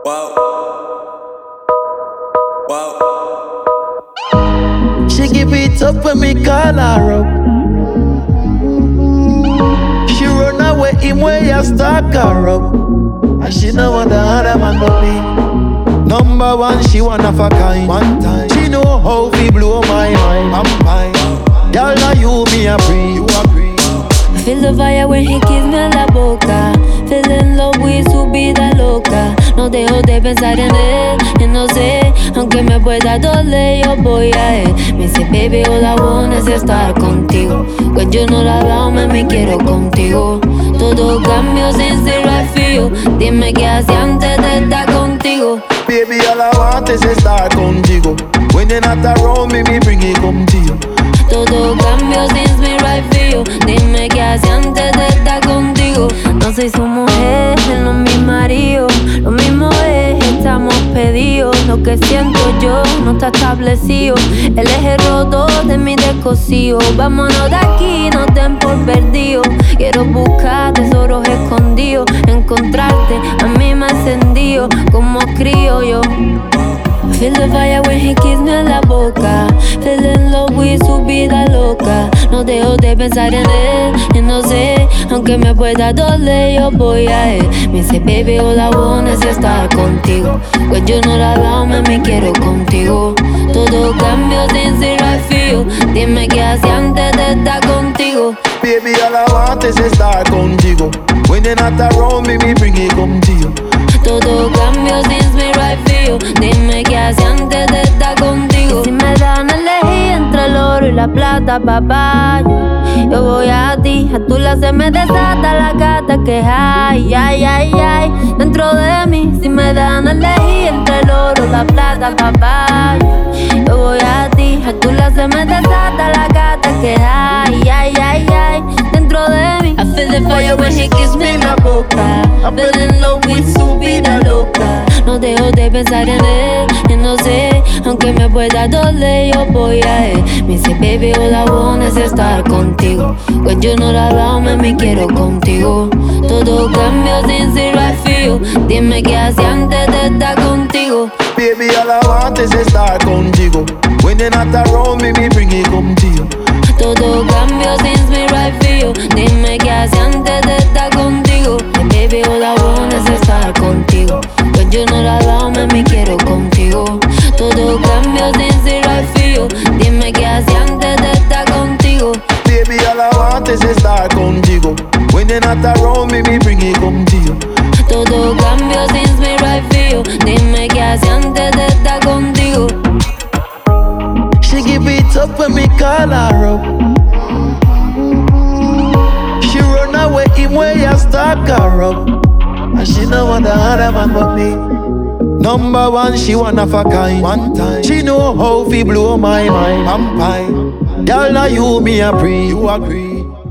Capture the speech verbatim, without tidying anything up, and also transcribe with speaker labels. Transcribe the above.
Speaker 1: Wow. Wow.
Speaker 2: She give it up when me call her up. She run away him way I stalk her up. And she know what the other man but me. Number one, she one of a kind. One time, she know how we blow my mind. I'm fine. Y'all know you, me a free. You agree?
Speaker 3: Feel the fire when he kiss me en la boca. Feel in love with su vida loca. No dejo de pensar en él, y no sé, aunque me pueda doler, yo voy a él. Me dice, baby, all I want is estar contigo. When you know that about me, me quiero contigo. Todo cambio sin ser I feel. Dime qué hacía antes de estar contigo.
Speaker 2: Baby, all I want is estar contigo. When you're not around me, me bring it come to you.
Speaker 3: Todo cambio sin ser I feel. Dime qué hacía antes de estar contigo. No soy su mujer, él no es mi marido. Lo mismo es, estamos pedidos. Lo que siento yo no está establecido. Él es el roto de mi descosido. Vámonos de aquí, no den por perdido. Quiero buscar tesoros escondidos. Encontrarte, a mí me ha encendido como crío yo. Feel the fire when he kiss me en la boca. Feel in love with su vida loca. No dejo de pensar en él, y no sé, aunque me pueda doler, yo voy a él. Me dice, baby, all I want es estar contigo. When you know that about me, me quiero contigo. Todo cambio sin ser I feel. Dime qué hacía antes de estar contigo.
Speaker 2: Baby, all I want is estar contigo. When you're not around me, me bring it come to you.
Speaker 3: Todo cambio sin ser I feel. Dime qué hacía antes de estar contigo. Y si me dan a elegir entre el oro y la plata, papá, yo, yo voy a ti. A tu lado se me desata la gata que hay, ay, ay, ay, dentro de mí. Si me dan a elegir entre el oro y la plata, papá, yo, yo voy a ti. A tu lado se me desata la gata que hay, ay, ay, ay, dentro de mí. I feel the fire when he kiss me en la boca. I feel in love with su vida loca. No dejo de pensar en él, y no sé, aunque me pueda doler, yo voy a él. Me dice, baby, all I want es estar contigo. When you know that about me, me quiero contigo. Todo cambio sin ser I feel. Dime qué hacía antes de estar contigo.
Speaker 2: Baby, all I want is estar contigo. When you're not around me, me bring it come to you.
Speaker 3: Todo cambio sin ser I feel. Dime qué hacía antes de estar contigo. And baby, all I want es estar contigo. When you know that about me, me quiero contigo. Todo cambio sin ser I feel. Dime qué hacía antes de estar contigo.
Speaker 2: Baby, all I want is estar contigo. When you're not around me, me bring it come to you.
Speaker 3: Todo cambio sin ser I feel. Dime qué hacía antes de estar contigo.
Speaker 2: She give it up when me call her up. She run away him way I stalk her up. And she know what the other man but me. Number one, she one of a kind. One time, she know how we blow my mind. I'm fine. Y'all know you, me a free. You agree?